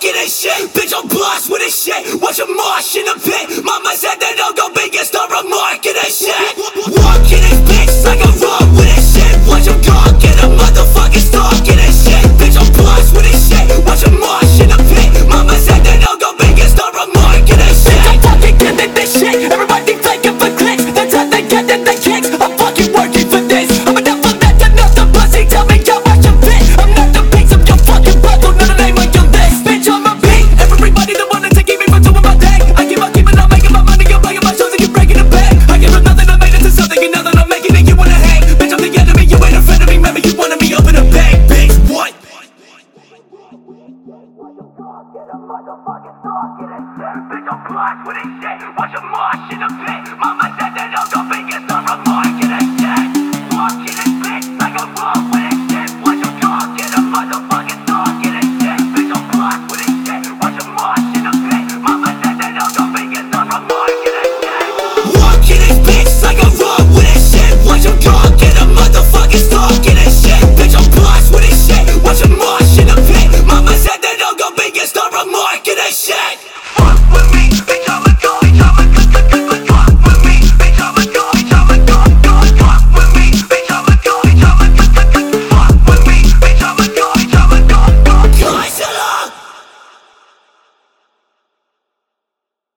talking this shit. Bitch, I'm blessed with this shit. Watch a march in the pit. Mama said that I'll go big and start remarking this shit. Walking this bitch like a run with this shit. Watch him gawk in a motherfucking stalking this shit. Bitch, I'm blessed with this shit. Watch a march in the pit. Mama said that I'll go big and start remarking this shit. Bitch, I'm fucking getting this shit. Everybody faking for clicks. That's how they get in the kicks. I'm fucking working for this. I'm never let another pussy tell me how I should fit. I'm not the piece of your fucking puzzle. None of the name on your list. Bitch, I'm a beat. Everybody that wanted to keep me from doing my thing. I keep on keeping on making my money. You're playing my shows and you're breaking the bank. I give them nothing, I made it to something. And now that I'm making it, you wanna hang. Bitch, I'm the enemy, you ain't a friend of me. Remember, you wanted me open a bank. Bitch, what? Bitch, I'm blessed with this shit. Watch a march in the pit. Mama